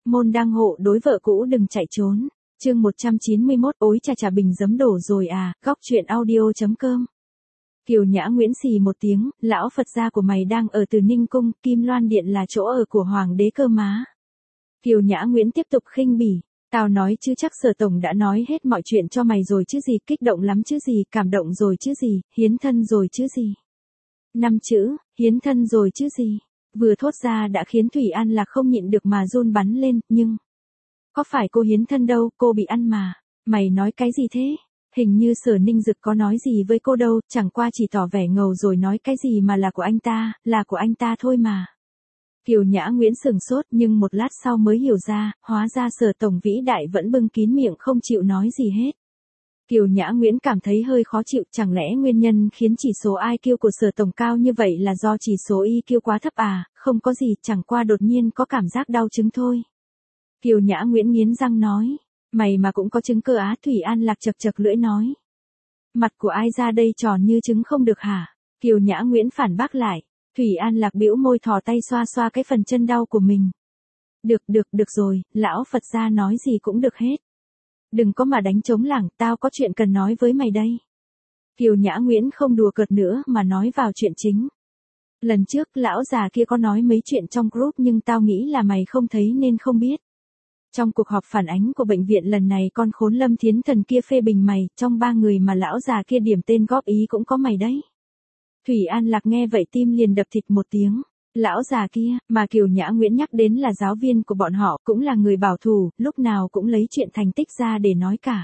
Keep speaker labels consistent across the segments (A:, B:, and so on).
A: môn đăng hộ đối vợ cũ đừng chạy trốn. Chương 191 ối chà chà bình giấm đổ rồi à, góc truyện audio.com. Kiều Nhã Nguyễn xì một tiếng, lão Phật gia của mày đang ở Từ Ninh Cung, Kim Loan Điện là chỗ ở của Hoàng đế cơ má. Kiều Nhã Nguyễn tiếp tục khinh bỉ, tao nói chứ chắc Sở Tổng đã nói hết mọi chuyện cho mày rồi chứ gì, kích động lắm chứ gì, cảm động rồi chứ gì, hiến thân rồi chứ gì. 5 chữ, hiến thân rồi chứ gì, vừa thốt ra đã khiến Thủy An Lạc không nhịn được mà run bắn lên, nhưng... Có phải cô hiến thân đâu, cô bị ăn mà. Mày nói cái gì thế? Hình như Sở Ninh Dực có nói gì với cô đâu, chẳng qua chỉ tỏ vẻ ngầu rồi nói cái gì mà là của anh ta, là của anh ta thôi mà. Kiều Nhã Nguyễn sửng sốt nhưng một lát sau mới hiểu ra, hóa ra Sở Tổng vĩ đại vẫn bưng kín miệng không chịu nói gì hết. Kiều Nhã Nguyễn cảm thấy hơi khó chịu, chẳng lẽ nguyên nhân khiến chỉ số IQ của Sở Tổng cao như vậy là do chỉ số EQ quá thấp à, không có gì, chẳng qua đột nhiên có cảm giác đau chứng thôi. Kiều Nhã Nguyễn nghiến răng nói, mày mà cũng có chứng cơ á, Thủy An Lạc chật chật lưỡi nói. Mặt của ai ra đây tròn như trứng không được hả? Kiều Nhã Nguyễn phản bác lại, Thủy An Lạc bĩu môi thò tay xoa xoa cái phần chân đau của mình. Được rồi, lão Phật gia nói gì cũng được hết. Đừng có mà đánh trống lảng, tao có chuyện cần nói với mày đây. Kiều Nhã Nguyễn không đùa cợt nữa mà nói vào chuyện chính. Lần trước lão già kia có nói mấy chuyện trong group nhưng tao nghĩ là mày không thấy nên không biết. Trong cuộc họp phản ánh của bệnh viện lần này con khốn Lâm Thiến Thần kia phê bình mày, trong 3 người mà lão già kia điểm tên góp ý cũng có mày đấy. Thủy An Lạc nghe vậy tim liền đập thịt một tiếng. Lão già kia, mà Kiều Nhã Nguyễn nhắc đến là giáo viên của bọn họ, cũng là người bảo thủ, lúc nào cũng lấy chuyện thành tích ra để nói cả.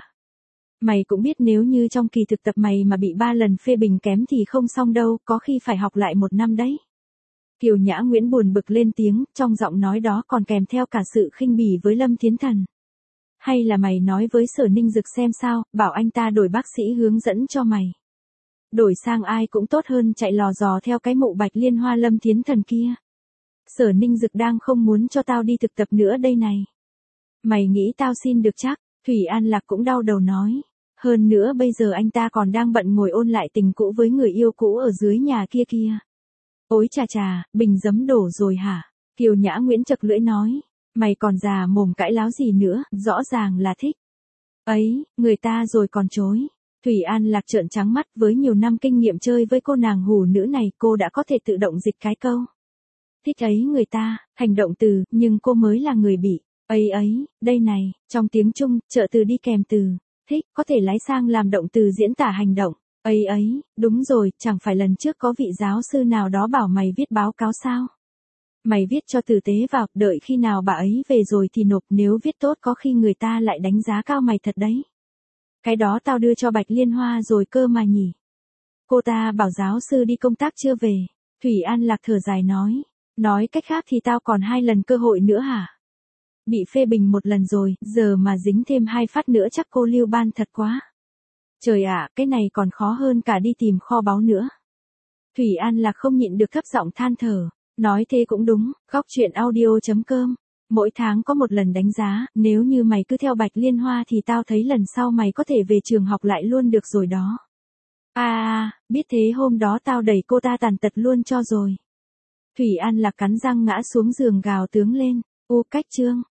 A: Mày cũng biết nếu như trong kỳ thực tập mày mà bị 3 lần phê bình kém thì không xong đâu, có khi phải học lại 1 năm đấy. Kiều Nhã Nguyễn buồn bực lên tiếng, trong giọng nói đó còn kèm theo cả sự khinh bỉ với Lâm Thiến Thần. Hay là mày nói với Sở Ninh Dực xem sao, bảo anh ta đổi bác sĩ hướng dẫn cho mày. Đổi sang ai cũng tốt hơn chạy lò dò theo cái mụ Bạch Liên Hoa Lâm Thiến Thần kia. Sở Ninh Dực đang không muốn cho tao đi thực tập nữa đây này. Mày nghĩ tao xin được chắc? Thủy An Lạc cũng đau đầu nói. Hơn nữa bây giờ anh ta còn đang bận ngồi ôn lại tình cũ với người yêu cũ ở dưới nhà kia kia. Ối chà chà, bình giấm đổ rồi hả? Kiều Nhã Nguyễn chật lưỡi nói. Mày còn già mồm cãi láo gì nữa, rõ ràng là thích. Ấy, người ta rồi còn chối. Thủy An Lạc trợn trắng mắt, với nhiều năm kinh nghiệm chơi với cô nàng hủ nữ này, cô đã có thể tự động dịch cái câu. Thích ấy người ta, thành động từ, nhưng cô mới là người bị. Ấy, đây này, trong tiếng Trung, trợ từ đi kèm từ. Thích, có thể lái sang làm động từ diễn tả hành động. Ấy, đúng rồi, chẳng phải lần trước có vị giáo sư nào đó bảo mày viết báo cáo sao? Mày viết cho tử tế vào, đợi khi nào bà ấy về rồi thì nộp, nếu viết tốt có khi người ta lại đánh giá cao mày thật đấy. Cái đó tao đưa cho Bạch Liên Hoa rồi cơ mà nhỉ. Cô ta bảo giáo sư đi công tác chưa về. Thủy An Lạc thở dài nói. Nói cách khác thì tao còn 2 lần cơ hội nữa hả? Bị phê bình 1 lần rồi, giờ mà dính thêm 2 phát nữa chắc cô lưu ban thật quá. Trời ạ, cái này còn khó hơn cả đi tìm kho báu nữa. Thủy An Lạc không nhịn được thấp giọng than thở. Nói thế cũng đúng, góc truyện audio.com. Mỗi tháng có 1 lần đánh giá, nếu như mày cứ theo Bạch Liên Hoa thì tao thấy lần sau mày có thể về trường học lại luôn được rồi đó. Biết thế hôm đó tao đẩy cô ta tàn tật luôn cho rồi. Thủy An Lạc cắn răng ngã xuống giường gào tướng lên. Cách chương.